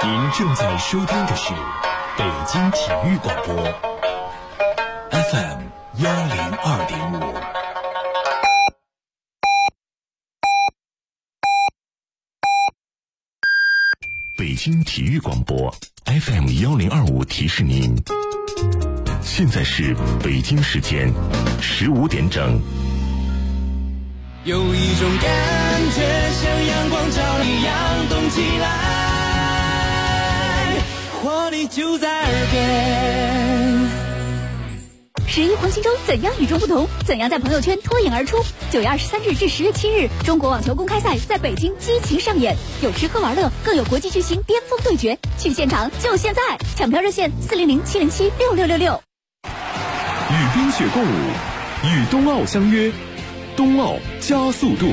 您正在收听的是北京体育广播 FM 102.5。北京体育广播 FM 1025提示您，现在是北京时间15点整。 有一种感觉像阳光照亮一样动起来，活力就在耳边。 11黄金周怎样与众不同？怎样在朋友圈脱颖而出？9月23日至10月7日，中国网球公开赛在北京激情上演，有吃喝玩乐，更有国际巨星巅峰对决。去现场就现在，抢票热线400-707-6666。 与冰雪共舞，与冬奥相约，冬奥加速度。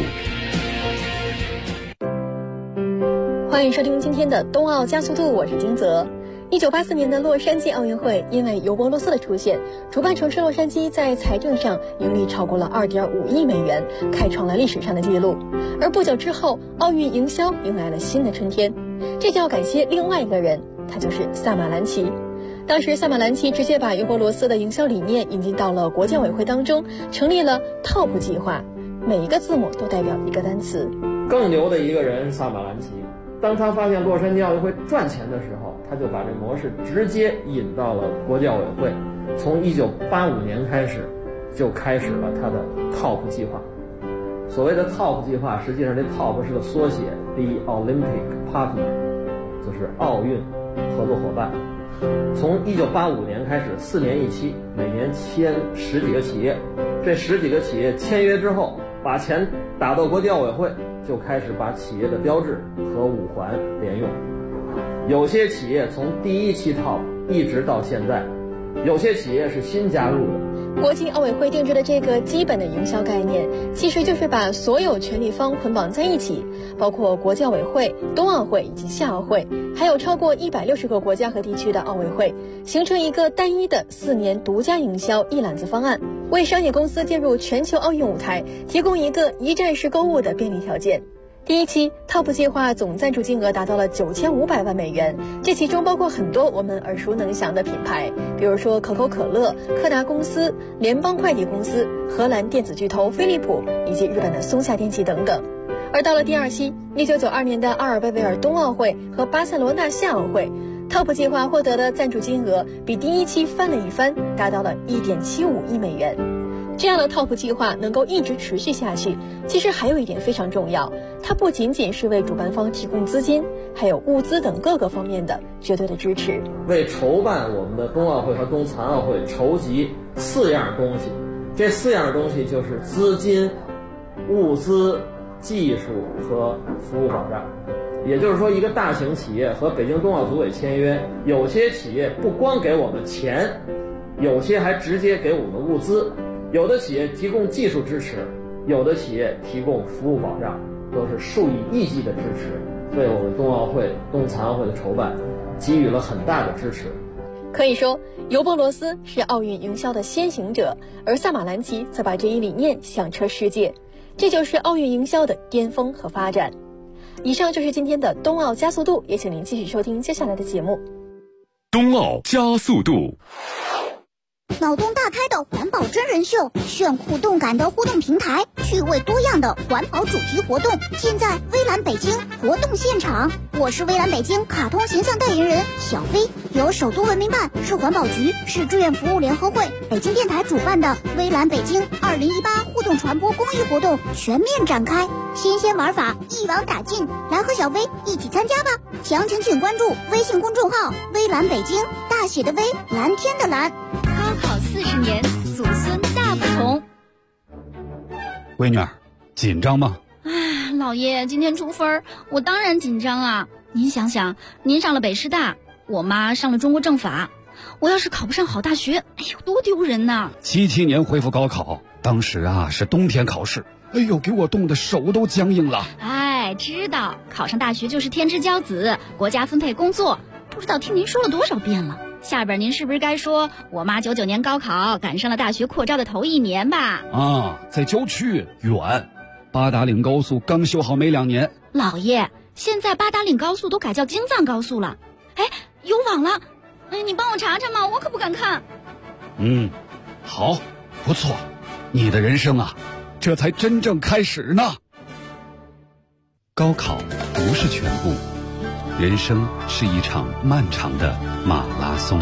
欢迎收听今天的冬奥加速度，我是金泽。1984年的洛杉矶奥运会，因为尤伯罗斯的出现，主办城市洛杉矶在财政上盈利超过了2.5亿美元，开创了历史上的纪录。而不久之后，奥运营销迎来了新的春天，这就要感谢另外一个人，他就是萨马兰奇。当时萨马兰奇直接把尤伯罗斯的营销理念引进到了国际奥委会当中，成立了 TOP 计划，每一个字母都代表一个单词。 更牛的一个人萨马兰奇，当他发现洛杉矶奥运会赚钱的时候，他就把这模式直接引到了国际奥委会。从1985年开始，就开始了他的 TOP 计划。所谓的 TOP 计划，实际上这 TOP 是个缩写 ，The Olympic Partner， 就是奥运合作伙伴。从1985年开始，4年一期，每年签10几个企业。这10几个企业签约之后，把钱打到国际奥委会，就开始把企业的标志和5环连用。有些企业从第一期 TOP 一直到现在，有些企业是新加入的。 国际奥委会定制的这个基本的营销概念，其实就是把所有权利方捆绑在一起，包括国际奥委会、冬奥会以及夏奥会，还有超过160个国家和地区的奥委会，形成一个单一的4年独家营销一揽子方案，为商业公司进入全球奥运舞台提供一个一站式购物的便利条件。第一期 TOP 计划总赞助金额达到了9500万美元，这其中包括很多我们耳熟能详的品牌，比如说可口可乐、柯达公司、联邦快递公司、荷兰电子巨头飞利浦以及日本的松下电器等等。而到了第二期1992年的阿尔贝维尔冬奥会和巴塞罗那夏奥会， TOP 计划获得的赞助金额比第一期翻了一番，达到了1.75亿美元。这样的 TOP 计划能够一直持续下去，其实还有一点非常重要，它不仅仅是为主办方提供资金，还有物资等各个方面的绝对的支持， 为筹办我们的冬奥会和冬残奥会筹集4样东西。这4样东西就是资金、物资、技术和服务保障。也就是说，一个大型企业和北京冬奥组委签约，有些企业不光给我们钱，有些还直接给我们物资，有的企业提供技术支持，有的企业提供服务保障，都是数以亿计的支持，为我们冬奥会、冬残奥会的筹办给予了很大的支持。 可以说，尤伯罗斯是奥运营销的先行者，而萨马兰奇则把这一理念响彻世界，这就是奥运营销的巅峰和发展。以上就是今天的冬奥加速度，也请您继续收听接下来的节目。 冬奥加速度。 脑洞大开的环保真人秀，炫酷动感的互动平台，趣味多样的环保主题活动，尽在微蓝北京活动现场。我是微蓝北京卡通形象代言人小飞，由首都文明办、市环保局、市志愿服务联合会、北京电台主办的微蓝北京2018互动传播公益活动全面展开，新鲜玩法一网打尽，来和小飞一起参加吧！详情请关注微信公众号微蓝北京，大写的微，蓝天的蓝。 高考40年，祖孙大不同。 闺女儿，紧张吗？ 哎，老爷，今天出分，我当然紧张啊！您想想，您上了北师大，我妈上了中国政法，我要是考不上好大学，哎呦，多丢人呐 ！77年恢复高考，当时啊是冬天考试，哎呦，给我冻得手都僵硬了。 哎，知道考上大学就是天之骄子，国家分配工作，不知道听您说了多少遍了。下边您是不是该说我妈99年高考赶上了大学扩招的头1年吧？ 啊，在郊区远，八达岭高速刚修好没2年。 老爷， 现在八达岭高速都改叫京藏高速了。哎，有网了，你帮我查查嘛，我可不敢看。 好，不错，你的人生啊，这才真正开始呢。高考不是全部，人生是一场漫长的马拉松。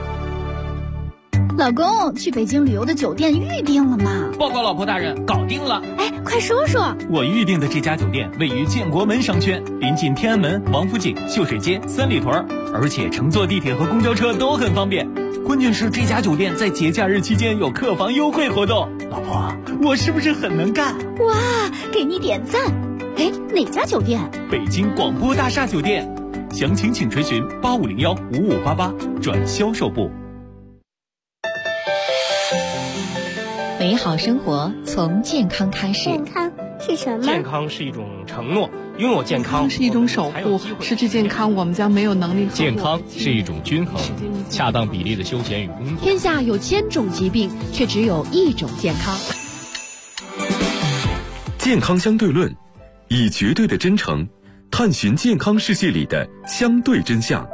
老公，去北京旅游的酒店预定了吗？ 报告老婆大人，搞定了。 哎，快说说。 我预定的这家酒店位于建国门商圈，临近天安门、王府井、秀水街、三里屯，而且乘坐地铁和公交车都很方便。关键是这家酒店在节假日期间有客房优惠活动。老婆，我是不是很能干？ 哇，给你点赞。哎，哪家酒店？ 北京广播大厦酒店，详情请垂询85015588转销售部。 美好生活从健康开始。 健康是什么？ 健康是一种承诺，拥有健康是一种守护，失去健康我们将没有能力。 健康是一种均衡，恰当比例的休闲与工作。 天下有1000种疾病，却只有1种健康。 健康相对论，以绝对的真诚探寻健康世界里的相对真相。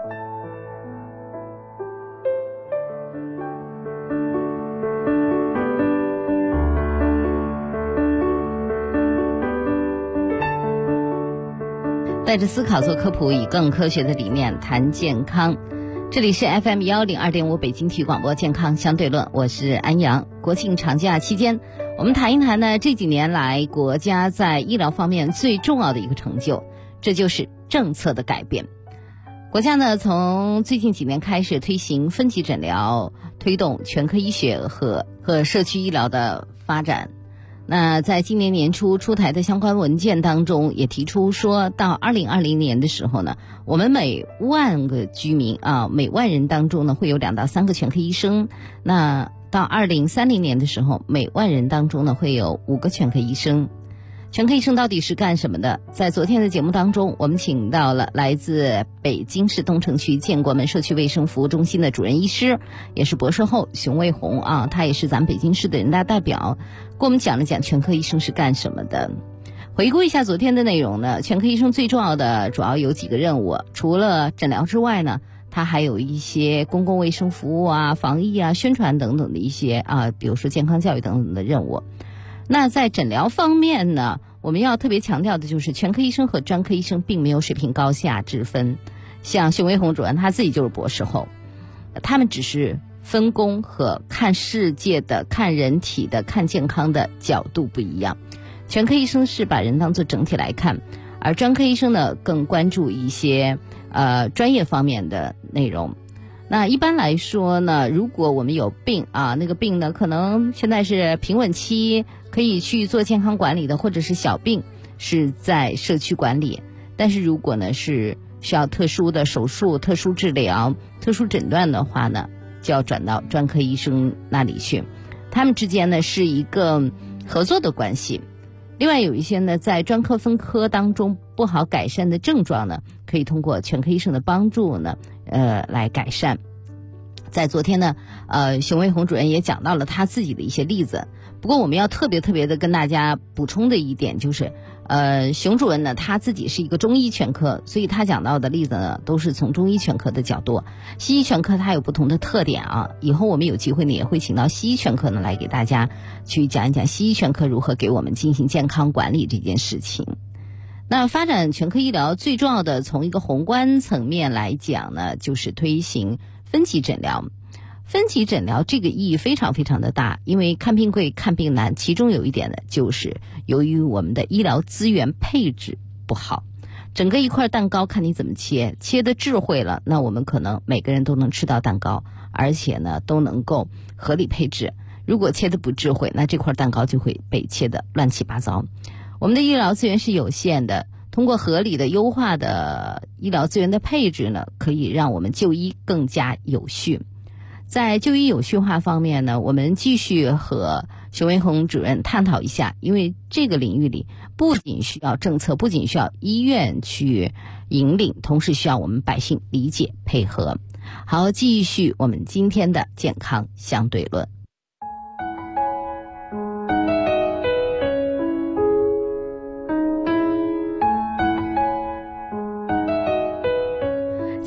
带着思考做科普，以更科学的理念谈健康。这里是 FM 102.5北京体育广播健康相对论，我是安阳。国庆长假期间，我们谈一谈呢这几年来国家在医疗方面最重要的一个成就，这就是政策的改变。国家呢从最近几年开始推行分级诊疗，推动全科医学和社区医疗的发展。那在今年年初出台的相关文件当中也提出说，到2020年的时候呢，我们每万个居民每万人当中呢会有2到3个全科医生。那到2030年的时候，每万人当中呢会有5个全科医生。全科医生到底是干什么的？在昨天的节目当中，我们请到了来自北京市东城区建国门社区卫生服务中心的主任医师，也是博士后熊卫红他也是咱们北京市的人大代表，跟我们讲了讲全科医生是干什么的。回顾一下昨天的内容呢，全科医生最重要的主要有几个任务，除了诊疗之外呢，它还有一些公共卫生服务防疫宣传等等的一些比如说健康教育等等的任务。那在诊疗方面呢，我们要特别强调的就是全科医生和专科医生并没有水平高下之分。像熊卫红主任他自己就是博士后，他们只是分工和看世界的、看人体的、看健康的角度不一样。全科医生是把人当作整体来看，而专科医生呢更关注一些专业方面的内容。那一般来说呢，如果我们有病那个病呢可能现在是平稳期，可以去做健康管理的，或者是小病是在社区管理。但是如果呢是需要特殊的手术、特殊治疗、特殊诊断的话呢，就要转到专科医生那里去。他们之间呢是一个合作的关系。另外有一些呢在专科分科当中不好改善的症状呢，可以通过全科医生的帮助呢来改善。在昨天呢熊卫红主任也讲到了他自己的一些例子。不过我们要特别的跟大家补充的一点就是熊主任呢他自己是一个中医全科，所以他讲到的例子呢都是从中医全科的角度。西医全科它有不同的特点以后我们有机会呢也会请到西医全科呢来给大家去讲一讲西医全科如何给我们进行健康管理这件事情。那发展全科医疗最重要的从一个宏观层面来讲呢，就是推行分级诊疗。分级诊疗这个意义非常的大，因为看病贵看病难，其中有一点呢就是由于我们的医疗资源配置不好。整个一块蛋糕看你怎么切，切的智慧了，那我们可能每个人都能吃到蛋糕，而且呢都能够合理配置。如果切的不智慧，那这块蛋糕就会被切得乱七八糟。我们的医疗资源是有限的，通过合理的优化的医疗资源的配置呢，可以让我们就医更加有序。在就医有序化方面呢，我们继续和熊卫红主任探讨一下，因为这个领域里不仅需要政策，不仅需要医院去引领，同时需要我们百姓理解配合。好，继续我们今天的健康相对论。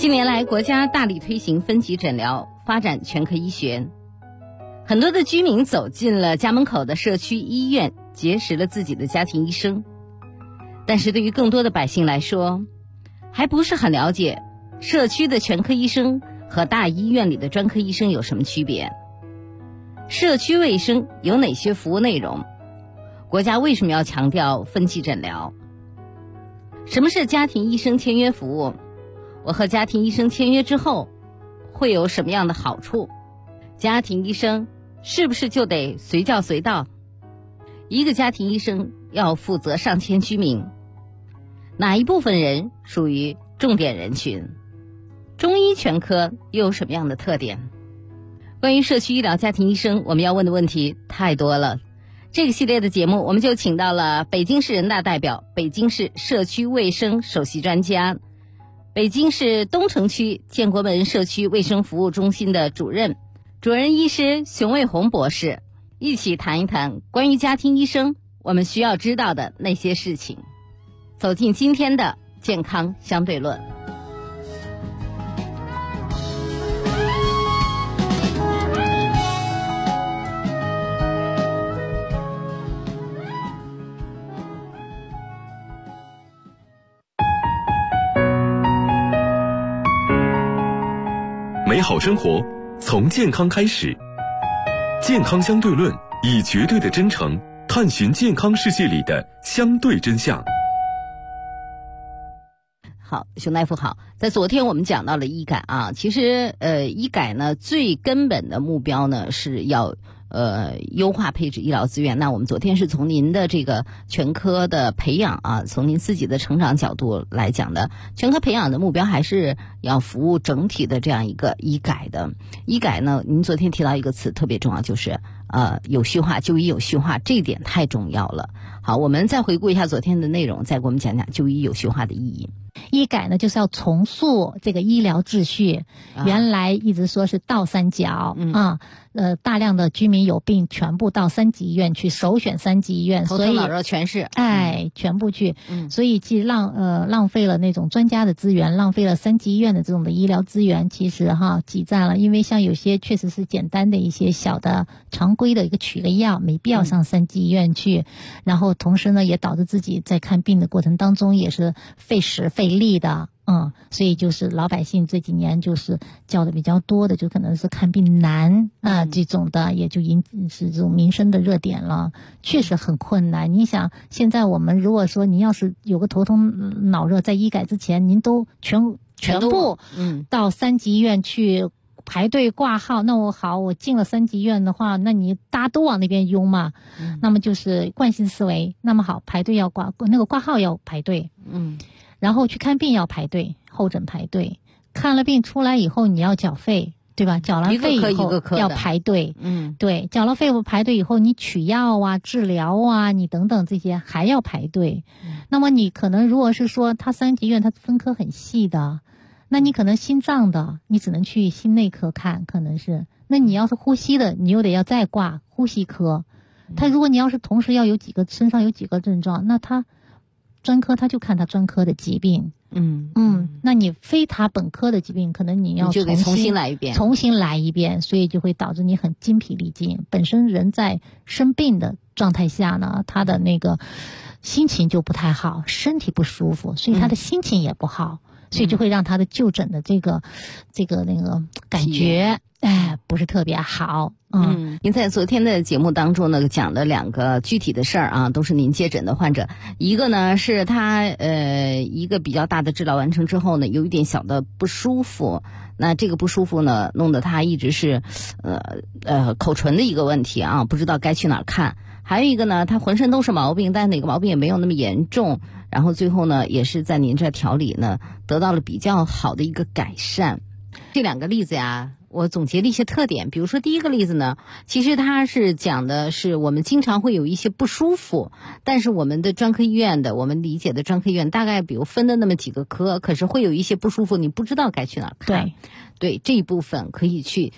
近年来，国家大力推行分级诊疗，发展全科医学。很多的居民走进了家门口的社区医院，结识了自己的家庭医生。但是对于更多的百姓来说，还不是很了解社区的全科医生和大医院里的专科医生有什么区别。社区卫生有哪些服务内容？国家为什么要强调分级诊疗？什么是家庭医生签约服务？我和家庭医生签约之后会有什么样的好处？家庭医生是不是就得随叫随到？一个家庭医生要负责上千居民，哪一部分人属于重点人群？中医全科又有什么样的特点？关于社区医疗家庭医生，我们要问的问题太多了。这个系列的节目，我们就请到了北京市人大代表、北京市社区卫生首席专家、北京市东城区建国门社区卫生服务中心的主任医师熊卫红博士，一起谈一谈关于家庭医生我们需要知道的那些事情。走进今天的健康相对论。 美好生活从健康开始，健康相对论以绝对的真诚探寻健康世界里的相对真相。 好，熊大夫好。在昨天我们讲到了医改啊，其实医改呢最根本的目标呢是要优化配置医疗资源。那我们昨天是从您的这个全科的培养啊，从您自己的成长角度来讲的，全科培养的目标还是要服务整体的这样一个医改的。医改呢，您昨天提到一个词特别重要，就是有序化，就医有序化，这一点太重要了。好，我们再回顾一下昨天的内容，再给我们讲讲就医有序化的意义。 医改呢，就是要重塑这个医疗秩序。原来一直说是倒三角大量的居民有病全部到3级医院去，首选3级医院，所以老弱全是， 全部去，所以既浪费了那种专家的资源，浪费了3级医院的这种的医疗资源，其实挤占了。因为像有些确实是简单的一些小的常规的一个取个药，没必要上3级医院去，然后同时呢，也导致自己在看病的过程当中也是费时费力的。所以就是老百姓这几年就是叫的比较多的，就可能是看病难这种的，也就引是这种民生的热点了，确实很困难。你想，现在我们如果说您要是有个头痛脑热，在医改之前，您都全部到3级医院去排队挂号，那我进了3级医院的话，那你大家都往那边拥嘛，那么就是惯性思维。那么好，排队要挂号要排队，然后去看病要排队，候诊排队，看了病出来以后你要缴费，对吧？缴了费以后要排队，对，缴了费排队以后，你取药啊、治疗啊，你等等这些还要排队。那么你可能如果是说他3级医院他分科很细的，那你可能心脏的你只能去心内科看，可能是。那你要是呼吸的，你又得要再挂呼吸科。他如果你要是同时要有身上有几个症状，那他专科他就看他专科的疾病，那你非他本科的疾病，可能你要就得重新来一遍， 所以就会导致你很精疲力尽。本身人在生病的状态下呢，他的那个心情就不太好，身体不舒服，所以他的心情也不好，所以就会让他的就诊的这个那个感觉不是特别好。 您在昨天的节目当中呢，讲了2个具体的事儿啊，都是您接诊的患者。一个呢是他一个比较大的治疗完成之后呢，有一点小的不舒服，那这个不舒服呢，弄得他一直是口唇的一个问题啊，不知道该去哪儿看。还有一个呢，他浑身都是毛病，但哪个毛病也没有那么严重，然后最后呢，也是在您这调理呢，得到了比较好的一个改善。这2个例子呀，我总结了一些特点。比如说第一个例子呢，其实它是讲的是我们经常会有一些不舒服，但是我们的专科医院的，我们理解的专科医院大概比如分的那么几个科，可是会有一些不舒服，你不知道该去哪儿看。对，这一部分可以去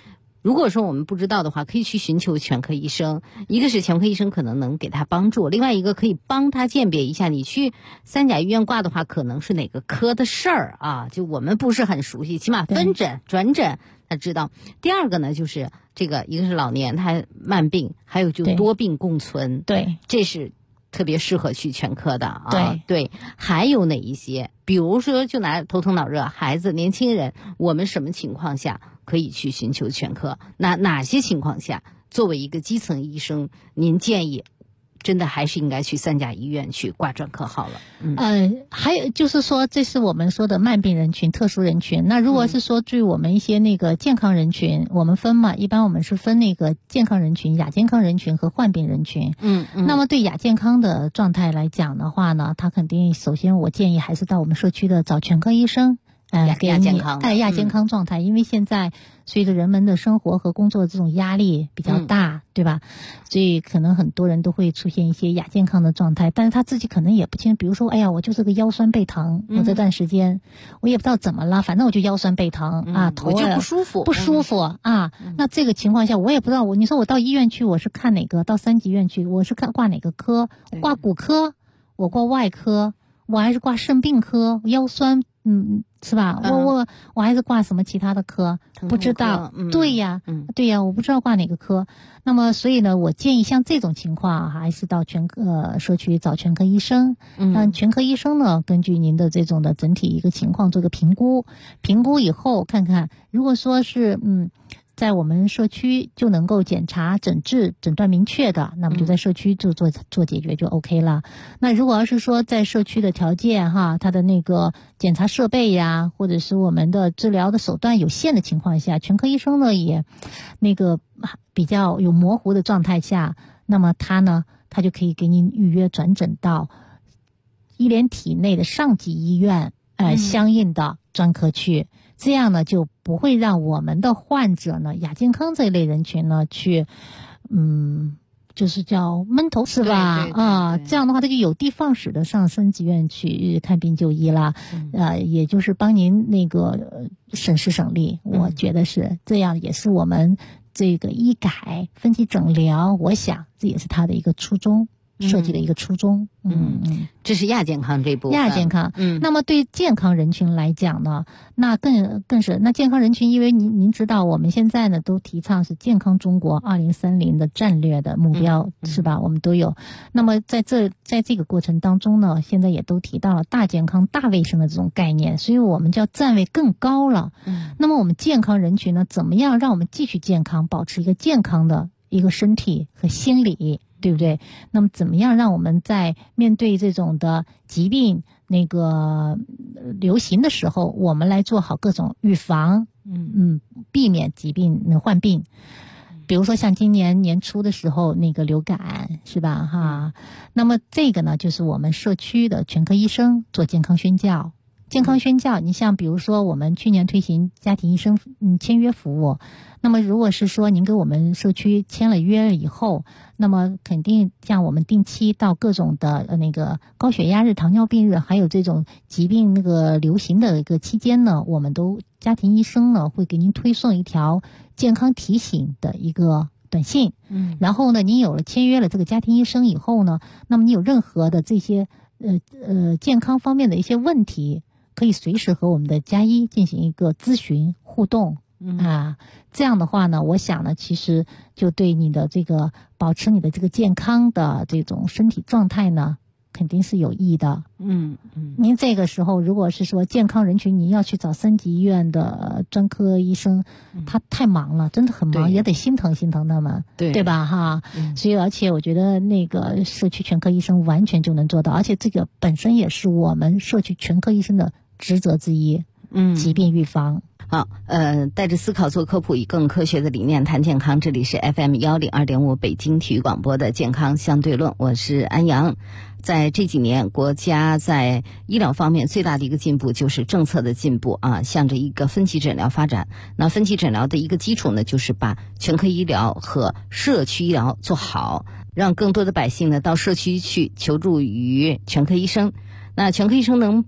如果说我们不知道的话，可以去寻求全科医生。一个是全科医生可能能给他帮助，另外一个可以帮他鉴别一下，你去三甲医院挂的话，可能是哪个科的事儿啊？就我们不是很熟悉，起码分诊、转诊他知道。第二个呢，就是这个一个是老年他慢病，还有就多病共存， 对， 这是特别适合去全科的啊。对，还有哪一些？比如说，就拿头疼脑热、孩子、年轻人，我们什么情况下可以去寻求全科？哪些情况下，作为一个基层医生，您建议真的还是应该去三甲医院去挂专科好了？ 还有就是说，这是我们说的慢病人群、特殊人群。那如果是说对我们一些那个健康人群，我们分嘛，一般我们是分那个健康人群、亚健康人群和患病人群。那么对亚健康的状态来讲的话呢，他肯定首先我建议还是到我们社区的找全科医生。 亚健康亚健康状态，因为现在随着人们的生活和工作这种压力比较大，对吧？所以可能很多人都会出现一些亚健康的状态，但是他自己可能也不清，比如说，哎呀，我就是个腰酸背疼，我这段时间我也不知道怎么了，反正我就腰酸背疼啊，头我就不舒服啊。那这个情况下，我也不知道你说我到医院去，我是看哪个？到3级医院去，我是挂哪个科？挂骨科，我挂外科，我还是挂肾病科？腰酸，是吧？我还是挂什么其他的科？不知道。对呀，我不知道挂哪个科。那么，所以呢，我建议像这种情况，还是到社区找全科医生。让全科医生呢，根据您的这种的整体一个情况做个评估，评估以后看看，如果说是在我们社区就能够检查诊治诊断明确的，那么就在社区就做解决就 OK 了。那如果要是说在社区的条件它的那个检查设备呀，或者是我们的治疗的手段有限的情况下，全科医生呢也那个比较有模糊的状态下，那么他就可以给您预约转诊到医联体内的上级医院相应的专科去。这样呢，就不会让我们的患者呢，亚健康这一类人群呢，去，就是叫闷头是吧？这样的话，他就有的放矢的上3级医院去看病就医啦，也就是帮您那个省时省力，我觉得是这样，也是我们这个医改分级诊疗，我想这也是他的一个初衷。设计的一个初衷。 这是亚健康这部分。 亚健康。那么对健康人群来讲呢，那更是那健康人群，因为您知道我们现在呢都提倡是健康中国2030的战略的目标，是吧？我们都有。那么在这个过程当中呢，现在也都提到了大健康、大卫生的这种概念，所以我们就要站位更高了。那么我们健康人群呢，怎么样让我们继续健康，保持一个健康的一个身体和心理？对不对？那么怎么样让我们在面对这种的疾病那个流行的时候，我们来做好各种预防，避免疾病患病。比如说像今年年初的时候那个流感，是吧？那么这个呢，就是我们社区的全科医生做健康宣教。健康宣教，你像比如说我们去年推行家庭医生签约服务，那么如果是说您跟我们社区签了约了以后，那么肯定像我们定期到各种的那个高血压日、糖尿病日，还有这种疾病那个流行的一个期间呢，我们都家庭医生呢会给您推送一条健康提醒的一个短信。然后呢，您有了签约了这个家庭医生以后呢，那么你有任何的这些健康方面的一些问题，可以随时和我们的家医进行一个咨询互动。这样的话呢，我想呢，其实就对你的这个保持你的这个健康的这种身体状态呢，肯定是有益的。您这个时候如果是说健康人群，你要去找3级医院的专科医生，他太忙了，真的很忙，也得心疼他们，对吧？所以而且我觉得那个社区全科医生完全就能做到，而且这个本身也是我们社区全科医生的职责之一。疾病预防。 好，带着思考做科普，以更科学的理念谈健康。这里是 FM102.5 北京体育广播的健康相对论，我是安阳。在这几年，国家在医疗方面最大的一个进步就是政策的进步啊，向着一个分级诊疗发展。那分级诊疗的一个基础呢，就是把全科医疗和社区医疗做好，让更多的百姓呢到社区去求助于全科医生。那全科医生能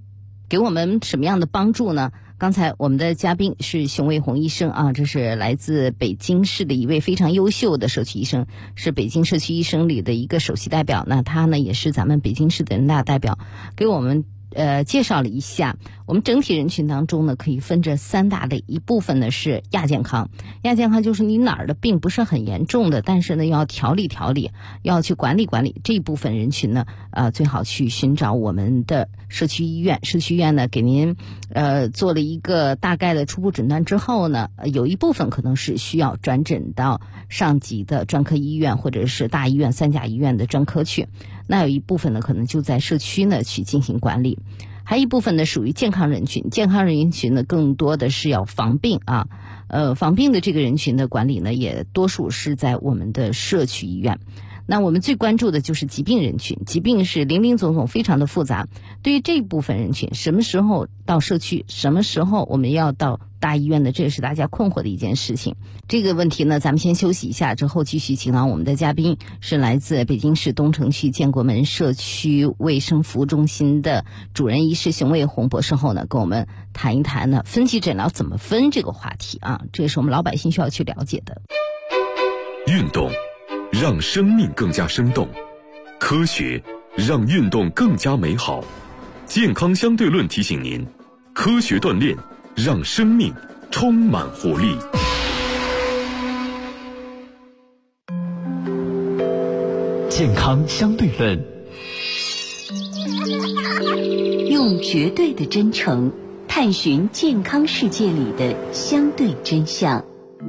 给我们什么样的帮助呢？刚才我们的嘉宾是熊卫红医生啊，这是来自北京市的一位非常优秀的社区医生，是北京社区医生里的一个首席代表。那他呢也是咱们北京市的人大代表，给我们介绍了一下我们整体人群当中呢可以分这3大类，一部分呢是亚健康，亚健康就是你哪儿的病不是很严重的，但是呢要调理调理，要去管理管理，这一部分人群呢最好去寻找我们的社区医院。社区医院呢给您做了一个大概的初步诊断之后呢，有一部分可能是需要转诊到上级的专科医院或者是大医院、3甲医院的专科去，那有一部分呢可能就在社区呢去进行管理，还有一部分呢属于健康人群。健康人群呢更多的是要防病啊，防病的这个人群的管理呢也多数是在我们的社区医院。那我们最关注的就是疾病人群，疾病是林林总总，非常的复杂。对于这部分人群，什么时候到社区，什么时候我们要到大医院的，这也是大家困惑的一件事情。这个问题呢，咱们先休息一下，之后继续请到我们的嘉宾，是来自北京市东城区建国门社区卫生服务中心的主任医师熊卫红博士后呢，跟我们谈一谈呢分级诊疗怎么分这个话题啊，这也是我们老百姓需要去了解的。 运动让生命更加生动，科学让运动更加美好。健康相对论提醒您，科学锻炼让生命充满活力。 健康相对论，用绝对的真诚探寻健康世界里的相对真相。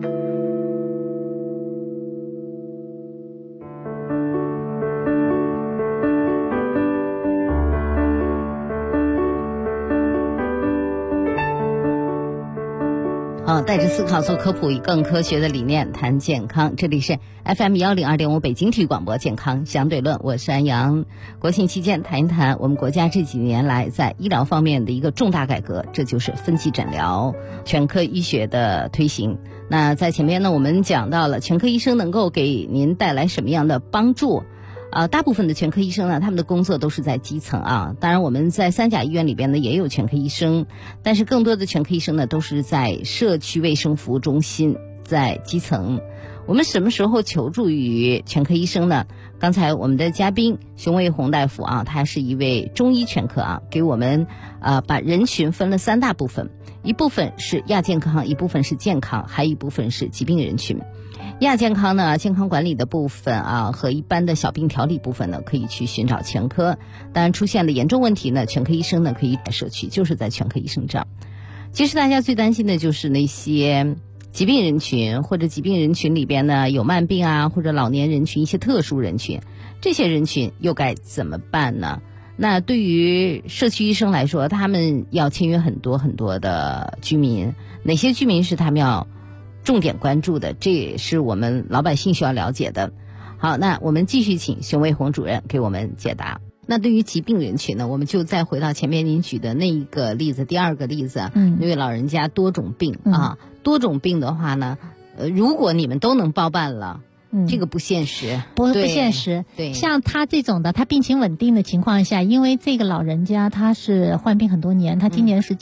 带着思考做科普，以更科学的理念谈健康。这里是 FM102.5 北京体育广播健康相对论，我是安阳。国庆期间谈一谈我们国家这几年来在医疗方面的一个重大改革，这就是分级诊疗、全科医学的推行。那在前面呢，我们讲到了全科医生能够给您带来什么样的帮助。大部分的全科医生呢，他们的工作都是在基层啊。当然我们在3甲医院里边呢也有全科医生，但是更多的全科医生呢都是在社区卫生服务中心，在基层。我们什么时候求助于全科医生呢？刚才我们的嘉宾熊卫红大夫啊，他是一位中医全科啊，给我们把人群分了3大部分，一部分是亚健康，一部分是健康，还有一部分是疾病人群。亚健康呢，健康管理的部分啊，和一般的小病调理部分呢，可以去寻找全科。当然出现了严重问题呢，全科医生呢可以在社区，就是在全科医生这儿。其实大家最担心的就是那些疾病人群，或者疾病人群里边呢有慢病啊，或者老年人群一些特殊人群，这些人群又该怎么办呢？那对于社区医生来说，他们要签约很多很多的居民，哪些居民是他们要重点关注的，这也是我们老百姓需要了解的。好，那我们继续请熊卫红主任给我们解答。那对于疾病人群呢，我们就再回到前面您举的那一个例子，第二个例子，因为老人家多种病啊，多种病的话呢，如果你们都能包办了，这个不现实， 不现实。对，像他这种的，他病情稳定的情况下，因为这个老人家他是患病很多年，他今年是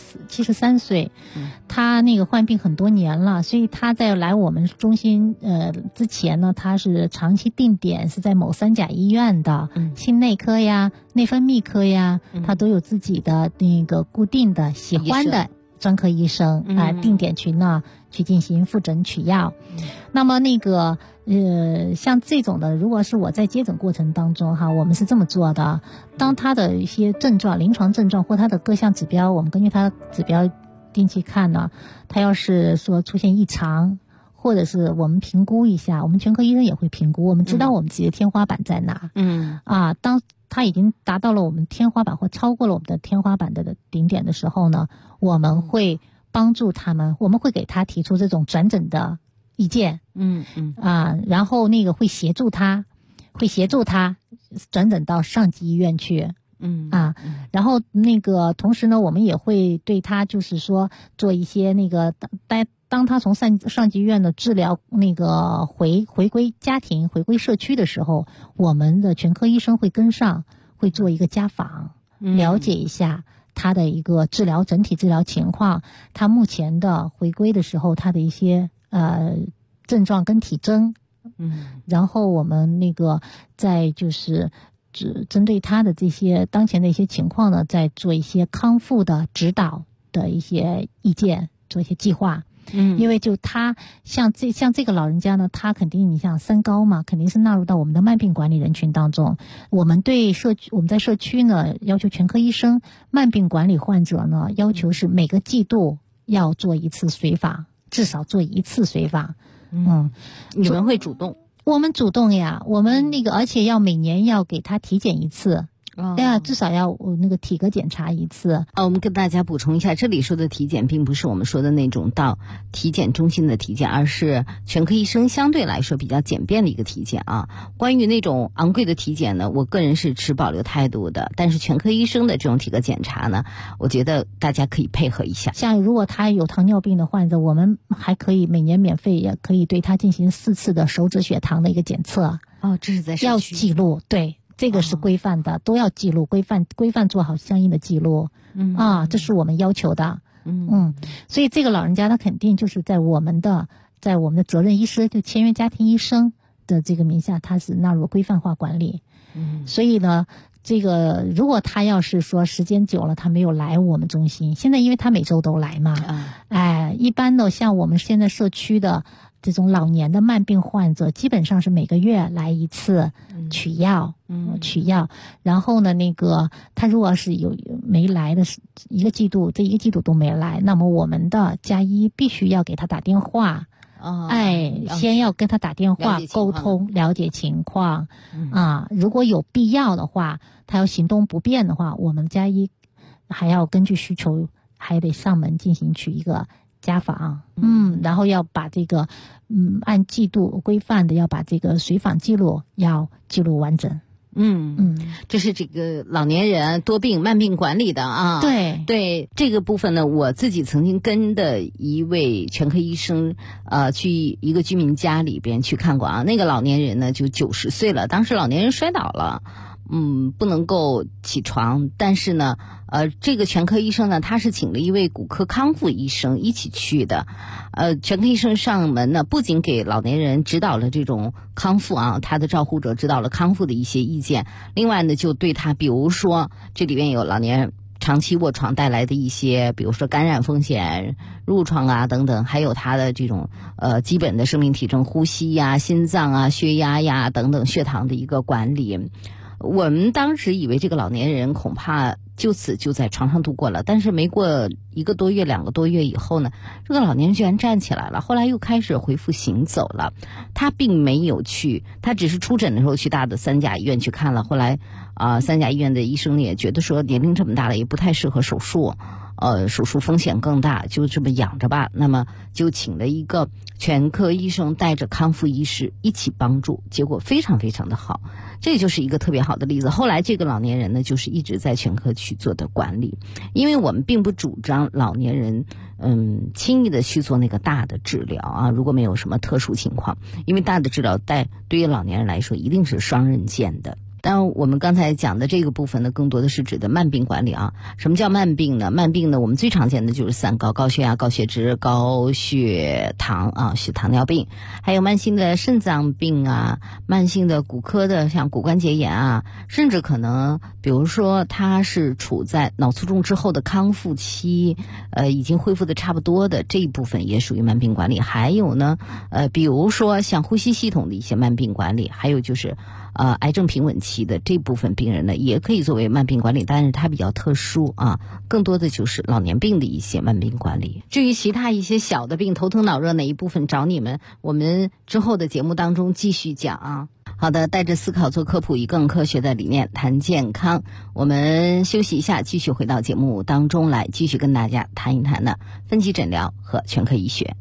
73岁，他那个患病很多年了，所以他在来我们中心之前呢，他是长期定点是在某3甲医院的，心内科呀、内分泌科呀，他都有自己的那个固定的喜欢的专科医生定点去呢去进行复诊取药。那么那个像这种的，如果是我在接诊过程当中哈，我们是这么做的，当他的一些症状、临床症状或他的各项指标，我们根据他指标定期看呢，他要是说出现异常，或者是我们评估一下，我们全科医生也会评估，我们知道我们自己的天花板在哪。当他已经达到了我们天花板或超过了我们的天花板的顶点的时候呢，我们会帮助他们，我们会给他提出这种转诊的意见，然后那个会协助他转诊到上级医院去，然后那个同时呢，我们也会对他就是说做一些那个当他从上级医院的治疗那个回归家庭、回归社区的时候，我们的全科医生会跟上，会做一个家访，了解一下他的一个整体治疗情况，他目前的回归的时候他的一些症状跟体征，然后我们那个再就是针对他的这些当前的一些情况呢，再做一些康复的指导的一些意见，做一些计划。因为就他像这个老人家呢，他肯定你像三高嘛，肯定是纳入到我们的慢病管理人群当中。我们在社区呢，要求全科医生慢病管理患者呢，要求是每个季度要做一次随访，至少做一次随访。 你们会主动？ 我们主动呀，我们而且要每年要给他体检一次。至少要体格检查一次。 我们跟大家补充一下，这里说的体检并不是我们说的那种到体检中心的体检，而是全科医生相对来说比较简便的一个体检啊。关于那种昂贵的体检呢，我个人是持保留态度的，但是全科医生的这种体格检查呢，我觉得大家可以配合一下。 像如果他有糖尿病的患者，我们还可以每年免费，也可以对他进行4次的手指血糖的一个检测。 这是在社区要记录，对。这个是规范的，都要记录，规范做好相应的记录。这是我们要求的。所以这个老人家他肯定就是在我们的责任医师，就签约家庭医生的这个名下，他是纳入规范化管理。所以呢，这个如果他要是说时间久了他没有来我们中心，现在因为他每周都来嘛，一般的像我们现在社区的这种老年的慢病患者，基本上是每个月来一次取药，然后呢，他如果是没来的这一个季度都没来，那么我们的家医必须要给他打电话。先要跟他打电话沟通，了解情况。如果有必要的话，他要行动不便的话，我们家医还要根据需求，还得上门进行取一个家访。然后要把这个按季度规范的，要把这个随访记录要记录完整。 这是这个老年人多病慢病管理的啊。对这个部分呢，我自己曾经跟的一位全科医生去一个居民家里边去看过啊。那个老年人呢就90岁了，当时老年人摔倒了，不能够起床，但是呢这个全科医生呢，他是请了一位骨科康复医生一起去的。全科医生上门呢，不仅给老年人指导了这种康复啊，他的照护者指导了康复的一些意见，另外呢就对他，比如说这里面有老年人长期卧床带来的一些，比如说感染风险、褥疮啊等等，还有他的这种基本的生命体征，呼吸呀、心脏啊、血压呀等等，血糖的一个管理。我们当时以为这个老年人恐怕就此就在床上度过了，但是没过1个多月、2个多月以后呢，这个老年人居然站起来了，后来又开始恢复行走了。他并没有去，他只是出诊的时候去大的3甲医院去看了，后来3甲医院的医生也觉得说年龄这么大了也不太适合手术，手术风险更大，就这么养着吧。那么就请了一个全科医生带着康复医师一起帮助，结果非常非常的好。这就是一个特别好的例子。后来这个老年人呢，就是一直在全科去做的管理，因为我们并不主张老年人轻易的去做那个大的治疗啊，如果没有什么特殊情况，因为大的治疗对于老年人来说一定是双刃剑的。但我们刚才讲的这个部分呢，更多的是指的慢病管理啊。什么叫慢病呢？慢病呢，我们最常见的就是3高：高血压、高血脂、高血糖啊，血糖尿病，还有慢性的肾脏病啊，慢性的骨科的像骨关节炎啊，甚至可能比如说他是处在脑卒中之后的康复期，已经恢复的差不多的这一部分也属于慢病管理。还有呢，比如说像呼吸系统的一些慢病管理，还有就是癌症平稳期的这部分病人呢，也可以作为慢病管理，但是它比较特殊啊，更多的就是老年病的一些慢病管理。至于其他一些小的病，头疼脑热哪一部分找你们，我们之后的节目当中继续讲啊。好的，带着思考做科普，以更科学的理念谈健康。我们休息一下，继续回到节目当中来，继续跟大家谈一谈呢分级诊疗和全科医学。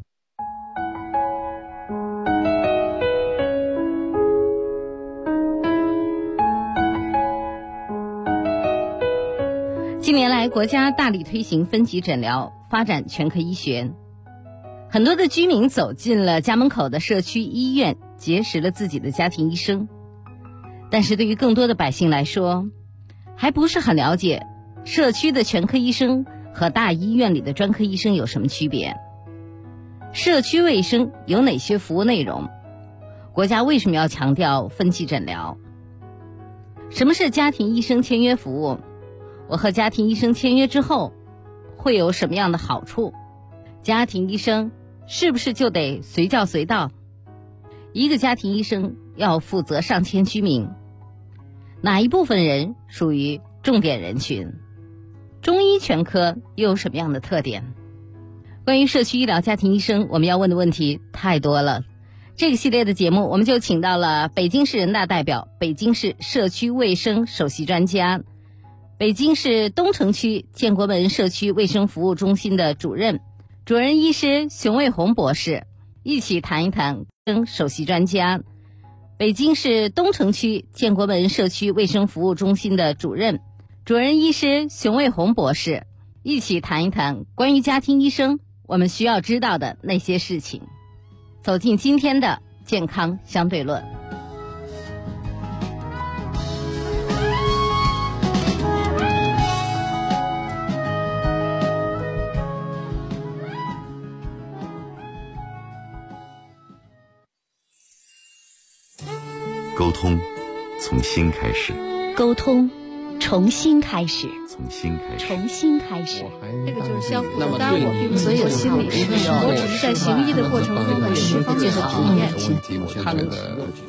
近年来，国家大力推行分级诊疗，发展全科医学。很多的居民走进了家门口的社区医院，结识了自己的家庭医生。但是对于更多的百姓来说，还不是很了解社区的全科医生和大医院里的专科医生有什么区别？社区卫生有哪些服务内容？国家为什么要强调分级诊疗？什么是家庭医生签约服务？我和家庭医生签约之后会有什么样的好处？家庭医生是不是就得随叫随到？一个家庭医生要负责上千居民，哪一部分人属于重点人群？中医全科又有什么样的特点？关于社区医疗家庭医生，我们要问的问题太多了。这个系列的节目，我们就请到了北京市人大代表、北京市社区卫生首席专家、北京市东城区建国门社区卫生服务中心的主任医师熊卫红博士，一起谈一谈跟首席专家、北京市东城区建国门社区卫生服务中心的主任医师熊卫红博士，一起谈一谈关于家庭医生我们需要知道的那些事情。走进今天的健康相对论。 沟通从心开始， 沟通重新开始， 从心开始， 重新开始。 这个就是相互的，当然我并不是做心理医生，我只是在行医的过程中的十方面的体验。 他那个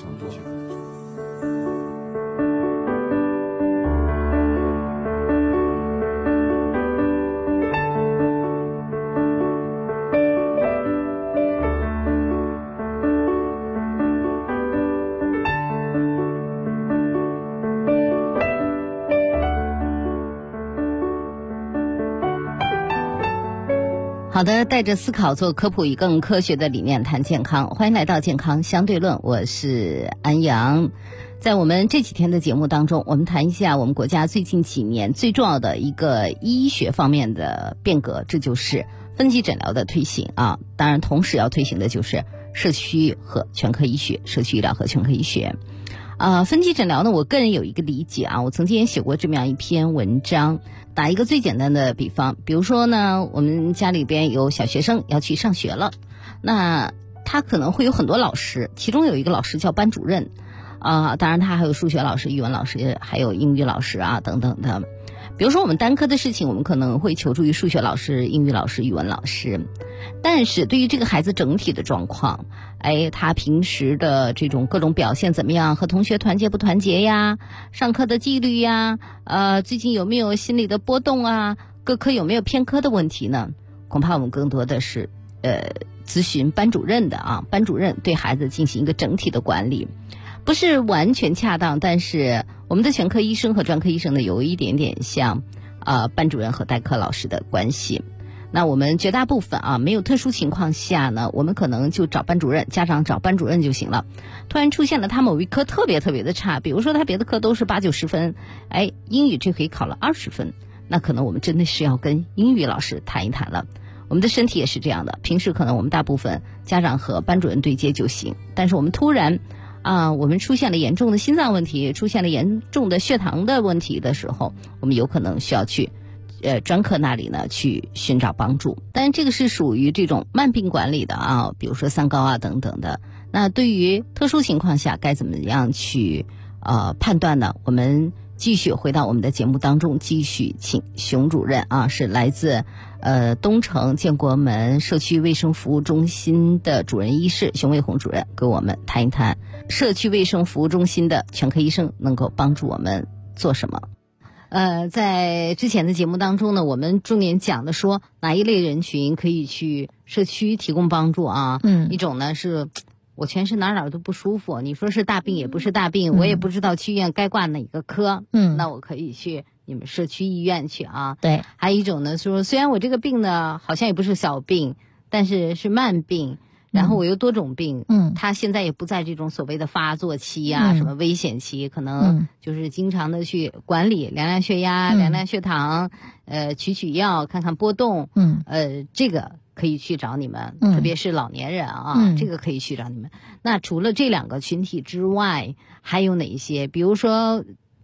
好的，带着思考做科普，以更科学的理念谈健康。欢迎来到健康相对论，我是安阳。在我们这几天的节目当中，我们谈一下我们国家最近几年最重要的一个医学方面的变革，这就是分级诊疗的推行啊。当然同时要推行的就是社区和全科医学，社区医疗和全科医学。分级诊疗呢，我个人有一个理解啊，我曾经也写过这么样一篇文章。打一个最简单的比方，比如说呢，我们家里边有小学生要去上学了，那他可能会有很多老师，其中有一个老师叫班主任当然他还有数学老师、语文老师，还有英语老师啊等等的。比如说我们单科的事情，我们可能会求助于数学老师、英语老师、语文老师，但是对于这个孩子整体的状况，他平时的这种各种表现怎么样，和同学团结不团结呀，上课的纪律呀，最近有没有心理的波动啊，各科有没有偏科的问题呢？恐怕我们更多的是咨询班主任的啊，班主任对孩子进行一个整体的管理。不是完全恰当，但是我们的全科医生和专科医生呢，有一点点像班主任和代课老师的关系。那我们绝大部分没有特殊情况下呢，我们可能就找班主任，家长找班主任就行了。突然出现了他某一科特别特别的差，比如说他别的科都是8、90分，英语这回考了20分，那可能我们真的是要跟英语老师谈一谈了。我们的身体也是这样的，平时可能我们大部分家长和班主任对接就行，但是我们突然我们出现了严重的心脏问题，出现了严重的血糖的问题的时候，我们有可能需要去专科那里呢去寻找帮助。但是这个是属于这种慢病管理的比如说三高等等的。那对于特殊情况下该怎么样去判断呢？我们继续回到我们的节目当中，继续请熊主任是来自东城建国门社区卫生服务中心的主任医师熊卫红主任，跟我们谈一谈社区卫生服务中心的全科医生能够帮助我们做什么。在之前的节目当中呢，我们重点讲的说哪一类人群可以去社区提供帮助一种呢是我全身哪儿都不舒服，你说是大病也不是大病，我也不知道去医院该挂哪个科，那我可以去你们社区医院去对。还有一种呢，说虽然我这个病呢好像也不是小病，但是是慢病，然后我有多种病，他现在也不在这种所谓的发作期什么危险期，可能就是经常的去管理，量量血压，量量血糖，取药，看看波动，这个可以去找你们，特别是老年人这个可以去找你们。那除了这2个群体之外，还有哪一些？比如说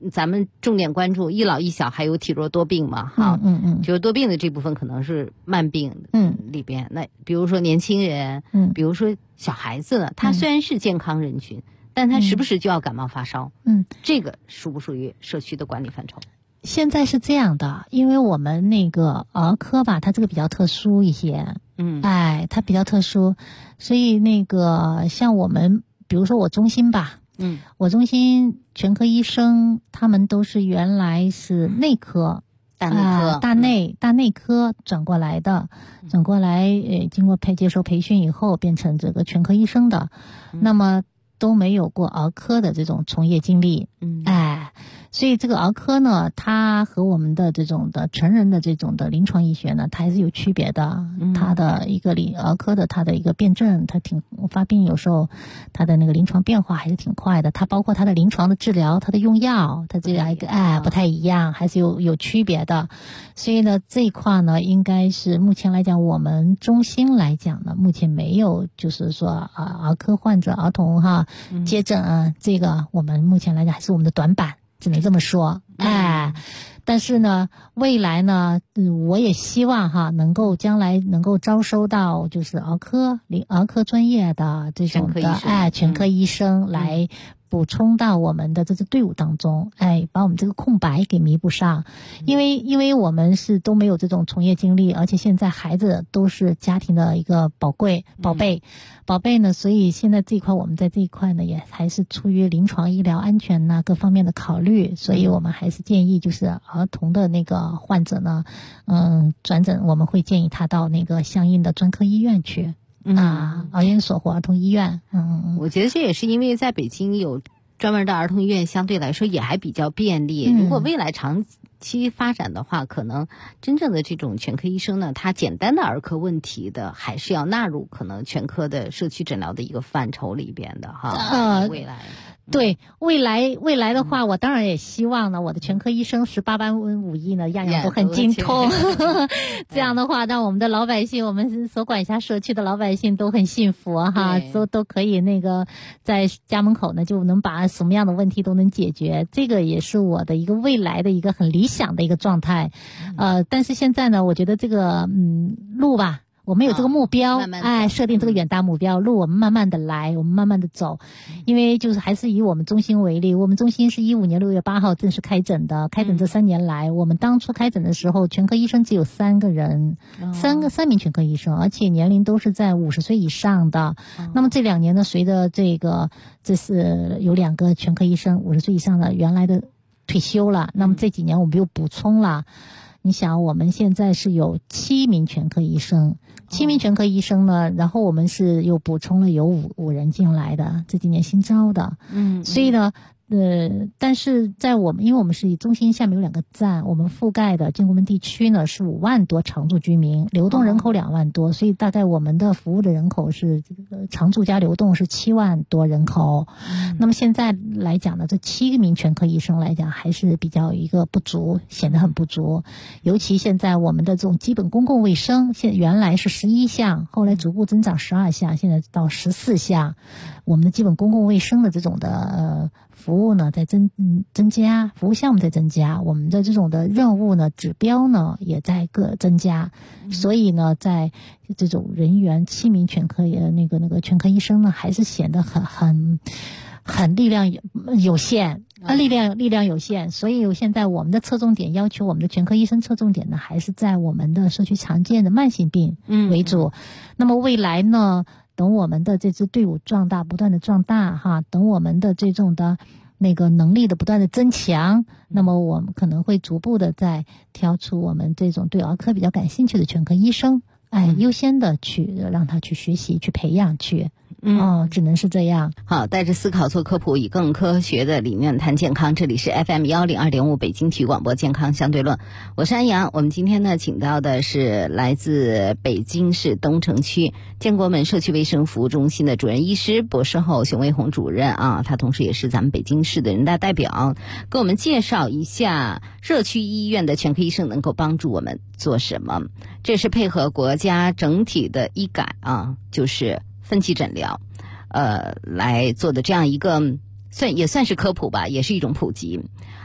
咱们重点关注一老一小还有体弱多病嘛，哈，体弱多病的这部分可能是慢病里边，那比如说年轻人，比如说小孩子，他虽然是健康人群，但他时不时就要感冒发烧，这个属不属于社区的管理范畴？ 现在是这样的，因为我们那个儿科吧，它这个比较特殊一些，它比较特殊，所以那个像我们，比如说我中心吧，我中心全科医生他们都是原来是内科。大内科转过来的，经过接受培训以后变成这个全科医生的，那么都没有过儿科的这种从业经历，所以这个儿科呢，它和我们的这种的成人的这种的临床医学呢，它还是有区别的。它的一个儿科的它的一个辩证，它发病有时候它的那个临床变化还是挺快的。它包括它的临床的治疗，它的用药，它这样一个不太一样，还是有区别的。所以呢，这一块呢，应该是目前来讲，我们中心来讲呢，目前没有就是说儿科患者、儿童接诊这个我们目前来讲还是我们的短板。只能这么说，但是呢，未来呢，我也希望能够将来能够招收到就是儿科专业的这种的全科医生来补充到我们的这支队伍当中，把我们这个空白给弥补上。因为我们是都没有这种从业经历，而且现在孩子都是家庭的一个宝贝呢，所以现在这一块我们在这一块呢，也还是出于临床医疗安全呐各方面的考虑，所以我们还是建议就是儿童的那个患者呢，转诊我们会建议他到那个相应的专科医院去。儿研所或儿童医院， 我觉得这也是因为在北京有专门的儿童医院，相对来说也还比较便利。如果未来长期发展的话，可能真正的这种全科医生呢，他简单的儿科问题的还是要纳入可能全科的社区诊疗的一个范畴里边的哈。未来。 对，未来的话，我当然也希望呢，我的全科医生18般武艺呢，样样都很精通。这样的话，让我们的老百姓，我们所管辖社区的老百姓都很幸福都可以那个在家门口呢，就能把什么样的问题都能解决。这个也是我的一个未来的一个很理想的一个状态。但是现在呢，我觉得这个路吧。我们有这个目标，设定这个远大目标，路我们慢慢的来，我们慢慢的走，因为就是还是以我们中心为例，我们中心是15年6月8号正式开诊的，开诊这3年来，我们当初开诊的时候，全科医生只有3个人，3名全科医生，而且年龄都是在50岁以上的。那么这2年呢，随着这是有2个全科医生50岁以上的原来的退休了，那么这几年我们又补充了。你想，我们现在是有7名全科医生，7名全科医生呢，然后我们是又补充了有5人进来的，这几年新招的，所以呢，但是在因为我们是以中心下面有2个站，我们覆盖的建国门地区呢是5万多常住居民，流动人口2万多，所以大概我们的服务的人口是常住加流动是7万多人口。那么现在来讲呢，这7名全科医生来讲还是比较一个不足，显得很不足。尤其现在我们的这种基本公共卫生，原来是11项，后来逐步增长12项，现在到14项。我们的基本公共卫生的这种的服务呢在增加，服务项目在增加，我们的这种的任务呢指标呢也在增加，所以呢在这种人员7名全科那个全科医生呢还是显得很力量有限。力量有限，所以现在我们的侧重点要求我们的全科医生侧重点呢还是在我们的社区常见的慢性病为主。那么未来呢，等我们的这支队伍不断的壮大等我们的这种的那个能力的不断的增强，那么我们可能会逐步的再挑出我们这种对儿科比较感兴趣的全科医生，优先的去让他去学习去培养去。只能是这样。 好，带着思考做科普，以更科学的理念谈健康。这里是 FM 102.5北京体育广播健康相对论，我是安阳。我们今天呢，请到的是来自北京市东城区建国门社区卫生服务中心的主任医师博士后熊卫红主任他同时也是咱们北京市的人大代表，给我们介绍一下社区医院的全科医生能够帮助我们做什么。这是配合国家整体的医改就是分级诊疗来做的这样一个也算是科普吧，也是一种普及。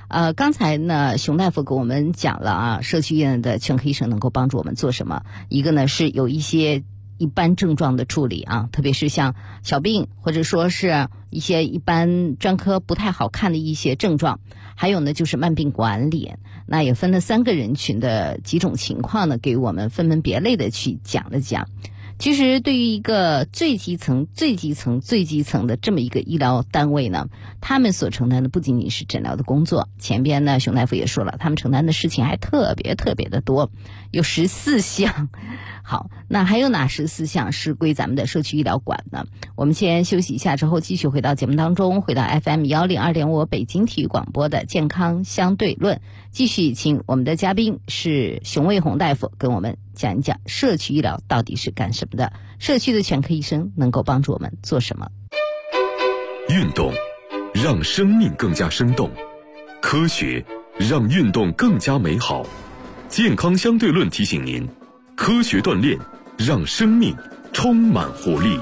刚才呢，熊大夫给我们讲了啊，社区医院的全科医生能够帮助我们做什么？一个呢是有一些一般症状的处理啊，特别是像小病或者说是一些一般专科不太好看的一些症状，还有呢就是慢病管理。那也分了3个人群的几种情况呢，给我们分门别类的去讲了讲。其实对于一个最基层的这么一个医疗单位呢，他们所承担的不仅仅是诊疗的工作，前边呢熊大夫也说了，他们承担的事情还特别的多，有14项。好，那还有哪14项是归咱们的社区医疗管呢？我们先休息一下之后继续回到节目当中，回到 FM 102.5北京体育广播的健康相对论，继续请我们的嘉宾是熊卫红大夫跟我们讲一讲社区医疗到底是干什么的，社区的全科医生能够帮助我们做什么。 运动让生命更加生动，科学让运动更加美好。健康相对论提醒您，科学锻炼让生命充满活力。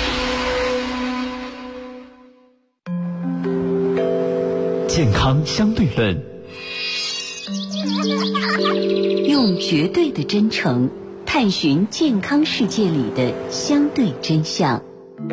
健康相对论， 用绝对的真诚探寻健康世界里的相对真相。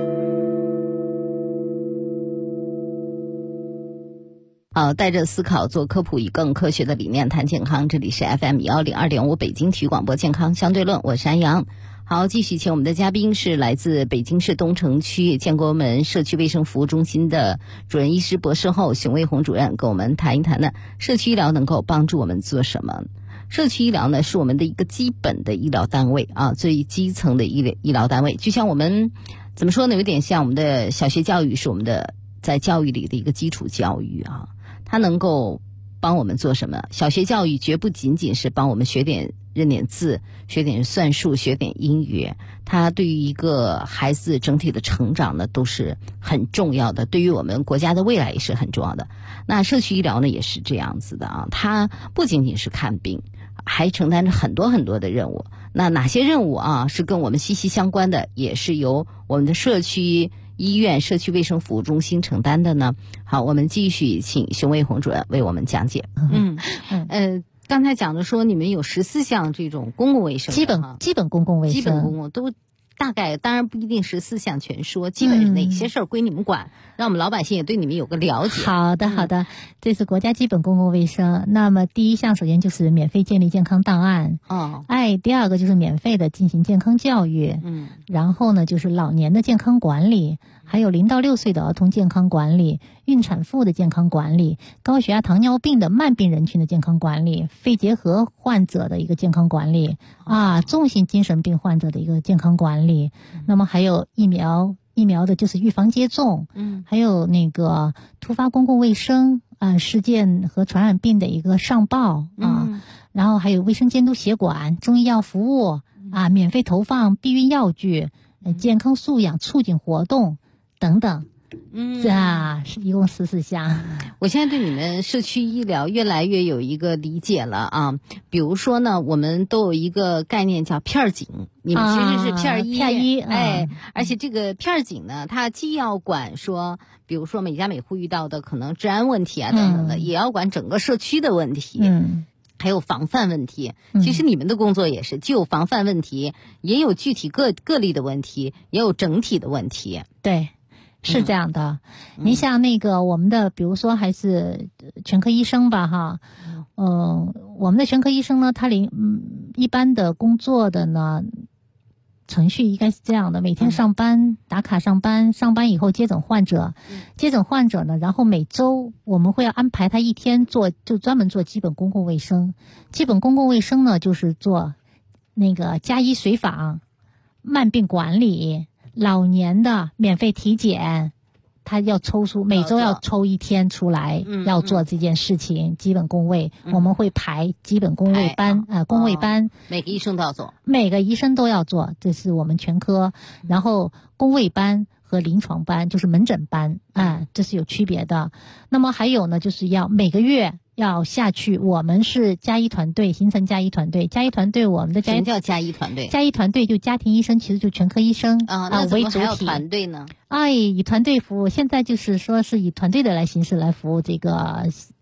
好，带着思考做科普，以更科学的理念谈健康。这里是 FM 102.5北京体育广播健康相对论，我是安阳。好，继续请我们的嘉宾是来自北京市东城区建国门社区卫生服务中心的主任医师博士后熊卫红主任，跟我们谈一谈呢，社区医疗能够帮助我们做什么？社区医疗呢，是我们的一个基本的医疗单位啊，最基层的医疗单位。就像我们怎么说呢，有点像我们的小学教育是我们的在教育里的一个基础教育啊，它能够帮我们做什么？小学教育绝不仅仅是帮我们认点字，学点算术，学点英语，它对于一个孩子整体的成长呢都是很重要的，对于我们国家的未来也是很重要的。那社区医疗呢也是这样子的啊，它不仅仅是看病，还承担着很多的任务。那哪些任务啊是跟我们息息相关的，也是由我们的社区医院社区卫生服务中心承担的呢？好，我们继续请熊卫红主任为我们讲解。刚才讲的说你们有14项这种公共卫生， 基本公共卫生， 基本公共都大概，当然不一定14项全说，基本是哪些事儿归你们管，让我们老百姓也对你们有个了解。 好的，这是国家基本公共卫生。那么第一项首先就是免费建立健康档案，第二个就是免费的进行健康教育，然后呢就是老年的健康管理，还有0到6岁的儿童健康管理，孕产妇的健康管理，高血压糖尿病的慢病人群的健康管理，肺结核患者的一个健康管理，重型精神病患者的一个健康管理，那么还有疫苗的就是预防接种，还有那个突发公共卫生事件和传染病的一个上报然后还有卫生监督协管、中医药服务免费投放避孕药具、健康素养促进活动等等。是一共14项。 我现在对你们社区医疗越来越有一个理解了啊。比如说呢，我们都有一个概念叫片警，你们其实是片医，而且这个片警呢，它既要管说，比如说每家每户遇到的可能治安问题等等的，也要管整个社区的问题。还有防范问题，其实你们的工作也是既有防范问题，也有具体个例的问题，也有整体的问题。 对。是这样的，你像那个我们的，比如说还是全科医生吧，我们的全科医生呢，他一般的工作的呢，程序应该是这样的：每天上班打卡上班，上班以后接诊患者，呢，然后每周我们会要安排他一天就专门做基本公共卫生。基本公共卫生呢，就是做那个家医随访、慢病管理。老年的免费体检，他要抽出每周要抽1天出来，要做这件事情。基本公卫，我们会排基本公卫班，公卫班， 每个医生都要做， 每个医生都要做，这是我们全科。然后公卫班和临床班就是门诊班，这是有区别的。那么还有呢，就是要每个月要下去，我们是家医团队，形成家医团队。家医团队，我们的什么叫家医团队？ 家医团队就家庭医生，其实就全科医生那怎么还要团队呢？ 以团队服务，现在就是说是以团队的形式来服务这个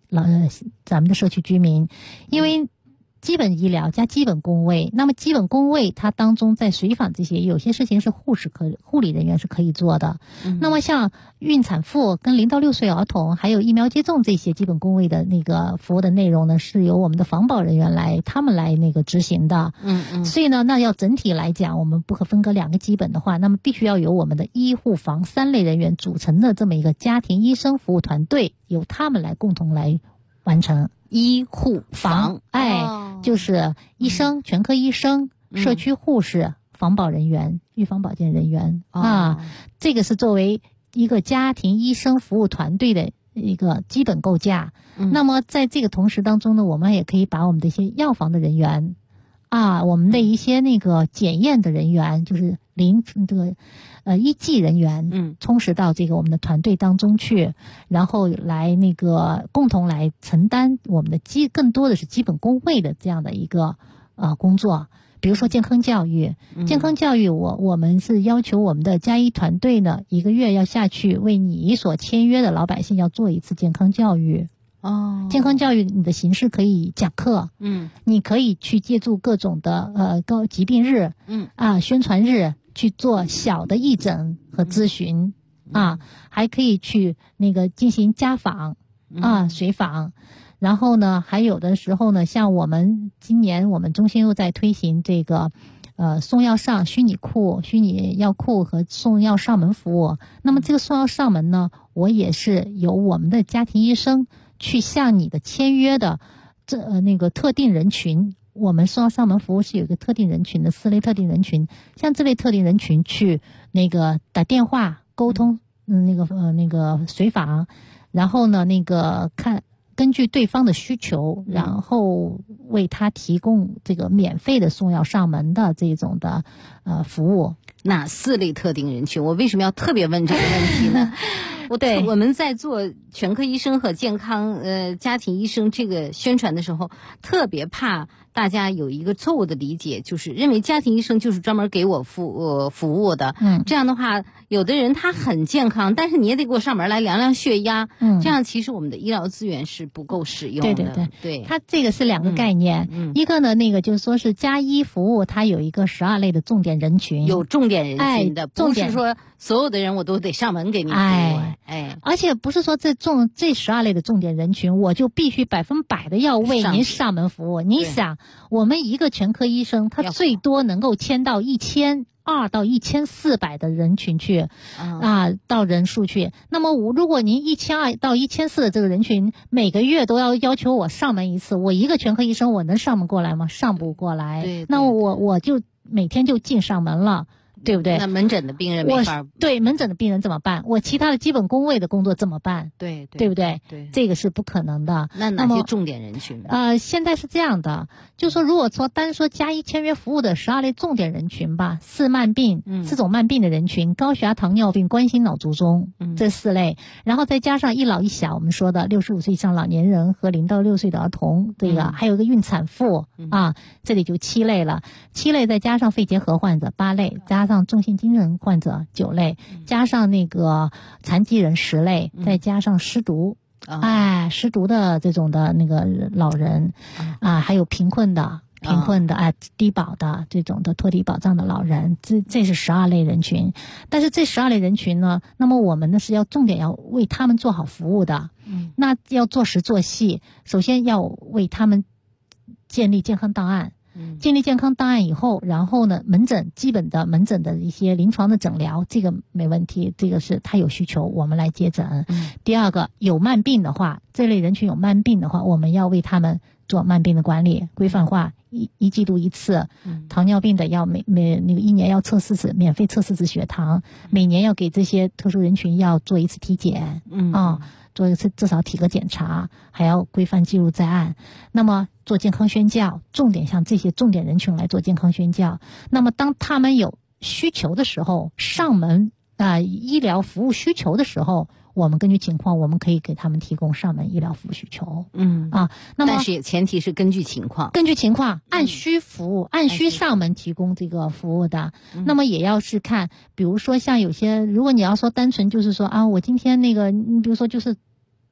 咱们的社区居民，因为基本医疗加基本公卫，那么基本公卫它当中在随访这些有些事情是护理人员是可以做的。那么像孕产妇跟0到6岁儿童还有疫苗接种这些基本公卫的那个服务的内容呢，是由我们的防保人员他们来那个执行的。所以呢，那要整体来讲，我们不可分割2个基本的话，那么必须要由我们的医护防3类人员组成的这么一个家庭医生服务团队，由他们来共同来完成。 医护防， 就是医生、全科医生、社区护士、防保人员、预防保健人员这个是作为一个家庭医生服务团队的一个基本构架。那么在这个同时当中呢，我们也可以把我们的一些药房的人员我们的一些那个检验的人员，就是医技人员，充实到这个我们的团队当中去，然后来那个共同来承担我们的更多的是基本公卫的这样的一个工作。比如说健康教育，我们是要求我们的家医团队呢，1个月要下去为你所签约的老百姓要做一次健康教育。健康教育你的形式可以讲课，你可以去借助各种的疾病日，宣传日去做小的义诊和咨询，还可以去那个进行家访随访。然后呢，还有的时候呢，像今年我们中心又在推行这个送药上虚拟药库和送药上门服务。那么这个送药上门呢，我也是由我们的家庭医生去向你的签约的那个特定人群，我们送药上门服务是有一个特定人群的4类特定人群，像这类特定人群去那个打电话沟通，那个随访，然后呢根据对方的需求，然后为他提供这个免费的送药上门的这种的服务。 哪4类特定人群？我为什么要特别问这个问题呢？我们在做全科医生和健康家庭医生这个宣传的时候，特别怕大家有一个错误的理解，就是认为家庭医生就是专门给我服务的。这样的话，有的人他很健康，但是你也得给我上门来量量血压。这样其实我们的医疗资源是不够使用的。对，它这个是2个概念。一个呢，那个就是说是家医服务，它有一个12类的重点人群， 有重点人群的，不是说所有的人我都得上门给你服务。 而且不是说这12类的重点人群，我就必须100%的要为您上门服务。你想，我们一个全科医生，他最多能够签到1200到1400的人群去，到人数去。那么如果您1200到1400的这个人群每个月都要求我上门一次，我一个全科医生我能上门过来吗？上不过来。对，那我就每天就进上门了。对不对？ 那门诊的病人没法。 对，门诊的病人怎么办？我其他的基本公卫的工作怎么办？对不对？对，这个是不可能的。 那哪些重点人群？ 现在是这样的，就说如果单说家医签约服务的12类重点人群吧，4慢病，4种慢病的人群，高血压、糖尿病、冠心脑卒中，这4类，然后再加上一老一小，我们说的65岁以上老年人和0到6岁的儿童，这个还有一个孕产妇这里就7类了。7类再加上肺结核患者8类，加上重性精神患者9类，加上那个残疾人10类，再加上失独，失独的这种的那个老人，还有贫困的低保的这种的脱离保障的老人，这是12类人群。但是这12类人群呢，那么我们呢是要重点要为他们做好服务的。那要做实做细，首先要为他们建立健康档案。建立健康档案以后，然后呢，基本的门诊的一些临床的诊疗，这个没问题，这个是他有需求，我们来接诊。第二个，有慢病的话，这类人群有慢病的话，我们要为他们做慢病的管理，规范化，一季度1次。糖尿病的要每1年要测4次，免费测4次血糖，每年要给这些特殊人群要做1次体检，做一次至少体格检查，还要规范记录在案。那么做健康宣教，重点向这些重点人群来做健康宣教。那么当他们有需求的时候，上门医疗服务需求的时候，我们根据情况，我们可以给他们提供上门医疗服务需求。那么但是前提是根据情况， 按需服务，按需上门提供这个服务的。那么也要是看，比如说像有些，如果你要说单纯就是说我今天那个，你比如说就是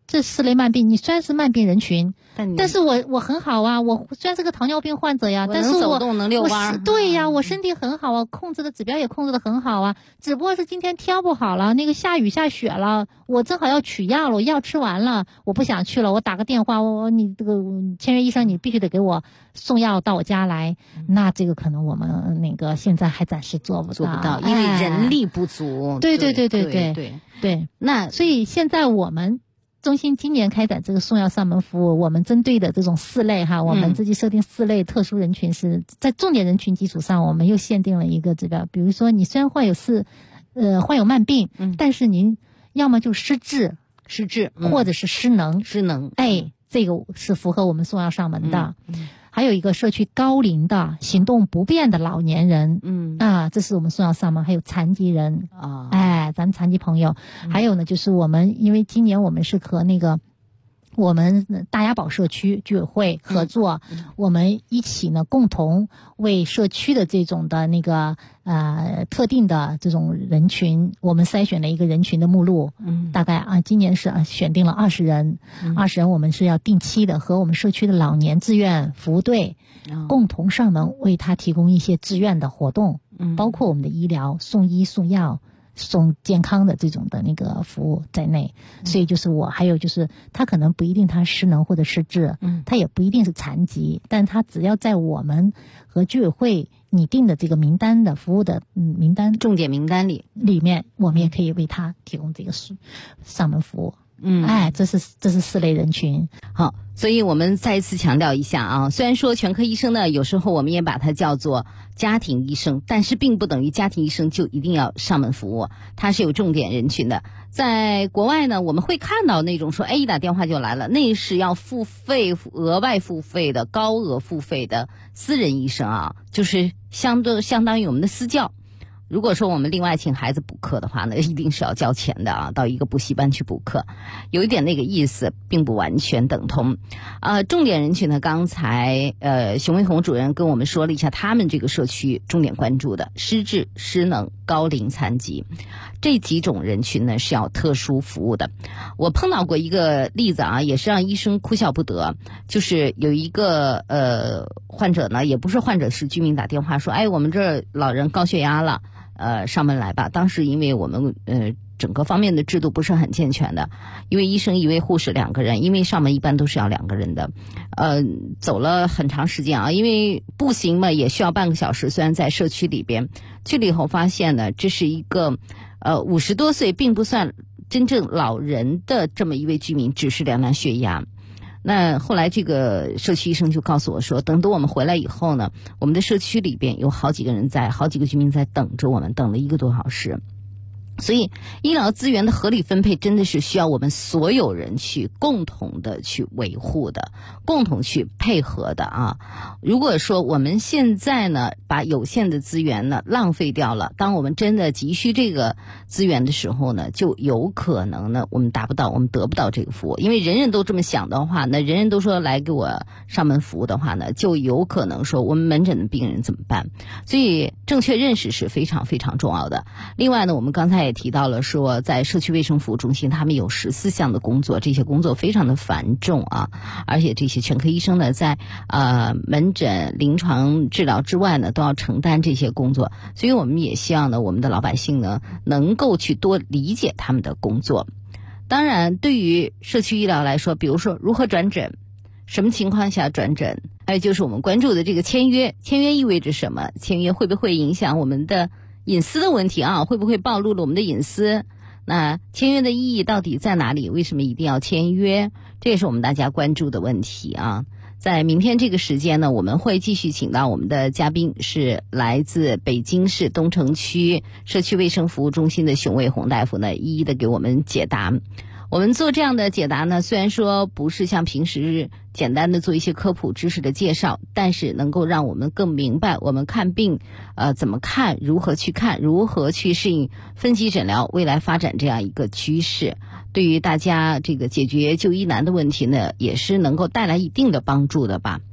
这4类慢病，你虽然是慢病人群，但是我很好啊，我虽然是个糖尿病患者呀，但是能走动能遛弯， 对呀，我身体很好啊，控制的指标也控制的很好啊，只不过是今天天不好了，那个下雨下雪了，我正好要取药了，我药吃完了，我不想去了，我打个电话，你这个签约医生你必须得给我送药到我家来，那这个可能我们那个现在还暂时做不到， 因为人力不足。 对，那所以现在我们中心今年开展这个送药上门服务，我们针对的这种4类哈，我们自己设定4类特殊人群，是在重点人群基础上，我们又限定了一个指标，比如说你虽然患有慢病，但是您要么就失智，或者是失能，这个是符合我们送药上门的。还有一个社区高龄的行动不便的老年人，这是我们送药上门，还有残疾人咱们残疾朋友，还有呢就是我们因为今年我们是和那个我们大雅堡社区居委会合作，我们一起呢共同为社区的这种的那个特定的这种人群，我们筛选了一个人群的目录，大概今年是选定了20人，20人我们是要定期的和我们社区的老年志愿服务队共同上门为他提供一些志愿的活动，包括我们的医疗、送医送药、送健康的这种的那个服务在内。所以就是还有就是他可能不一定他失能或者失智，他也不一定是残疾，但他只要在我们和居委会拟定的这个名单的服务的名单重点名单里面，我们也可以为他提供这个上门服务。这是4类人群。 好，所以我们再一次强调一下啊，虽然说全科医生呢，有时候我们也把它叫做家庭医生，但是并不等于家庭医生就一定要上门服务，它是有重点人群的。在国外呢，我们会看到那种说，一打电话就来了，那是要额外付费的高额付费的私人医生啊，就是相当于我们的私教。如果说我们另外请孩子补课的话呢，一定是要交钱的啊，到一个补习班去补课，有一点那个意思，并不完全等同。重点人群呢，刚才熊卫红主任跟我们说了一下他们这个社区重点关注的失智、失能、高龄残疾这几种人群呢是要特殊服务的。我碰到过一个例子啊，也是让医生哭笑不得，就是有一个患者呢，也不是患者，是居民打电话说，我们这儿老人高血压了，上门来吧。当时因为我们整个方面的制度不是很健全的，一位医生一位护士2个人，因为上门一般都是要2个人的，走了很长时间啊，因为步行嘛也需要半个小时，虽然在社区里边，去了以后发现呢，这是一个50多岁并不算真正老人的这么一位居民，只是量血压。那后来这个社区医生就告诉我说，等我们回来以后呢，我们的社区里边有好几个居民在等着我们，等了1个多小时。所以医疗资源的合理分配真的是需要我们所有人去共同的去维护的，共同去配合的啊。如果说我们现在呢把有限的资源呢浪费掉了，当我们真的急需这个资源的时候呢，就有可能呢我们得不到这个服务。因为人人都这么想的话，那人人都说来给我上门服务的话呢，就有可能说我们门诊的病人怎么办？所以正确认识是非常非常重要的。另外呢，我们刚才也提到了说，在社区卫生服务中心他们有14项的工作，这些工作非常的繁重啊，而且这些全科医生呢在门诊临床治疗之外呢都要承担这些工作，所以我们也希望呢我们的老百姓呢能够去多理解他们的工作。当然对于社区医疗来说，比如说如何转诊，什么情况下转诊，还有就是我们关注的这个签约意味着什么，签约会不会影响我们的隐私的问题啊，会不会暴露了我们的隐私？那签约的意义到底在哪里？为什么一定要签约？这也是我们大家关注的问题啊。在明天这个时间呢，我们会继续请到我们的嘉宾，是来自北京市东城区社区卫生服务中心的熊卫红大夫呢，一一的给我们解答。我们做这样的解答呢，虽然说不是像平时简单的做一些科普知识的介绍，但是能够让我们更明白我们看病怎么看，如何去看，如何去适应分级诊疗未来发展这样一个趋势，对于大家这个解决就医难的问题呢，也是能够带来一定的帮助的吧。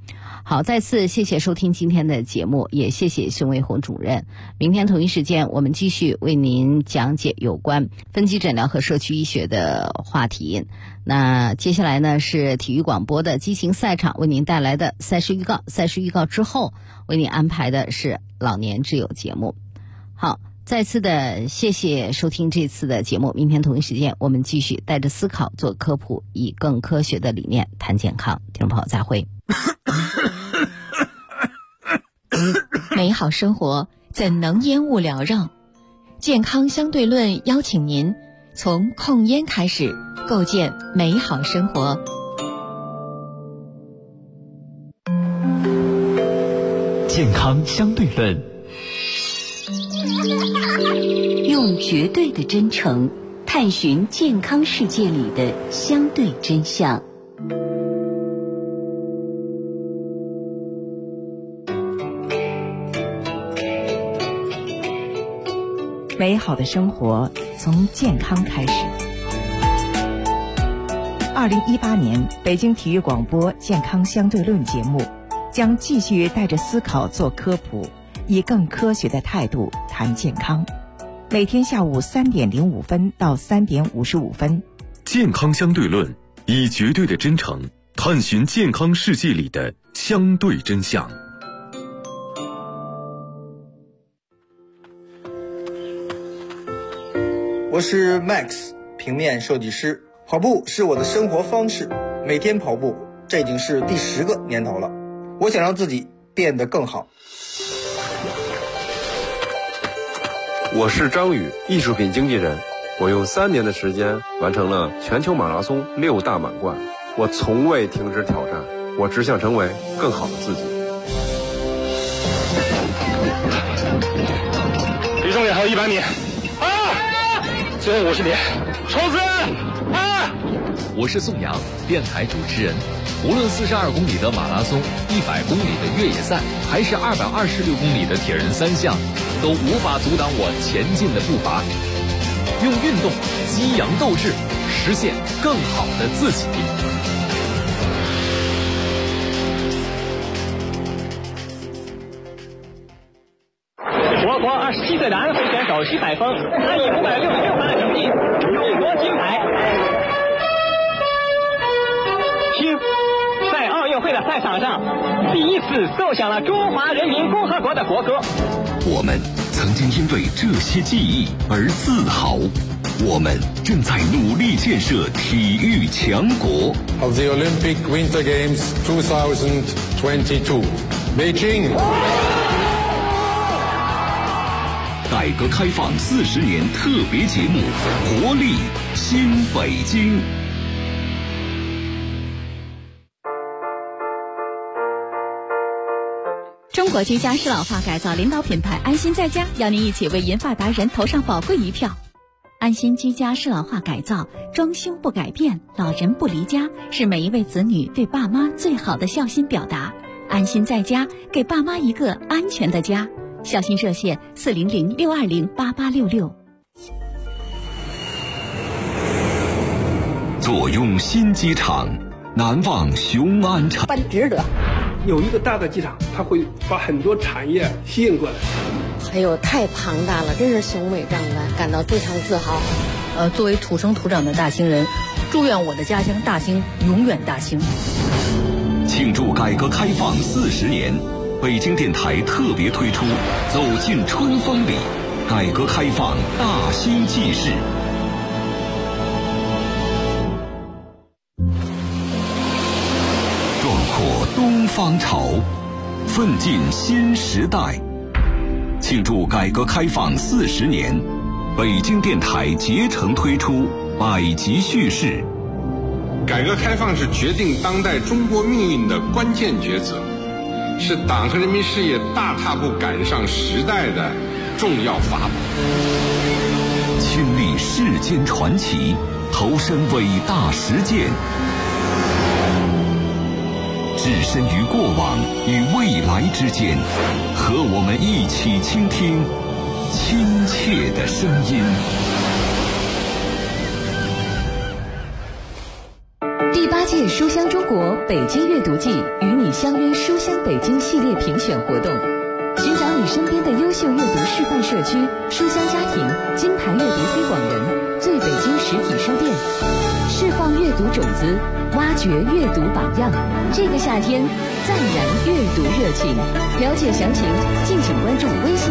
好，再次谢谢收听今天的节目，也谢谢熊卫红主任。明天同一时间，我们继续为您讲解有关分级诊疗和社区医学的话题。那接下来呢是体育广播的激情赛场为您带来的赛事预告，赛事预告之后为您安排的是老年之友节目。好，再次的谢谢收听这次的节目，明天同一时间我们继续带着思考做科普，以更科学的理念谈健康。听众朋友再会。 美好生活怎能烟雾缭绕？健康相对论邀请您从控烟开始，构建美好生活。 健康相对论， 用绝对的真诚探寻健康世界里的相对真相。 美好的生活从健康开始。2018年北京体育广播健康相对论节目将继续带着思考做科普，以更科学的态度谈健康。每天下午3点05分到3点55分。 健康相对论，以绝对的真诚探寻健康世界里的相对真相。 我是 Max， 平面设计师。跑步是我的生活方式，每天跑步，这已经是第10个年头了。我想让自己变得更好。 我是张宇，艺术品经纪人。我用3年的时间完成了全球马拉松6大满贯。我从未停止挑战，我只想成为更好的自己。 离终点还有100米。最后50米，冲刺！ 我是宋阳，电台主持人。无论42公里的马拉松、100公里的越野赛，还是226公里的铁人3项，都无法阻挡我前进的步伐。用运动激扬斗志，实现更好的自己。 我国27岁的安徽选手徐百峰，他以566分的成绩勇夺金牌。听，在奥运会的赛场上，第一次奏响了中华人民共和国的国歌。 我们曾经因为这些记忆而自豪，我们正在努力建设体育强国。 Of the Olympic Winter Games 2022, Beijing。 改革开放40年特别节目，活力新北京。 中国居家适老化改造领导品牌安心在家邀您一起为银发达人投上宝贵一票。安心居家适老化改造，装修不改变，老人不离家，是每一位子女对爸妈最好的孝心表达。安心在家，给爸妈一个安全的家。孝心热线400-620-8866。 坐拥新机场，难忘雄安城。 办值得。有一个大的机场，它会把很多产业吸引过来。 哎呦，太庞大了，真是雄伟壮观，感到非常自豪。 作为土生土长的大兴人，祝愿我的家乡大兴永远大兴。 庆祝改革开放40年，北京电台特别推出《走进春风里》，改革开放大兴纪事。壮阔东方潮，奋进新时代。庆祝改革开放40年，北京电台竭诚推出百集叙事。 改革开放是决定当代中国命运的关键抉择，是党和人民事业大踏步赶上时代的重要法宝。 亲历世间传奇，投身伟大实践，置身于过往与未来之间，和我们一起倾听亲切的声音。 第8届书香中国北京阅读季与你相约书香北京系列评选活动，寻找你身边的优秀阅读示范社区、书香家庭、金牌阅读推广人、最北京实体书店，释放阅读种子，挖掘阅读榜样。这个夏天，暂燃阅读热情。了解详情，敬请关注微信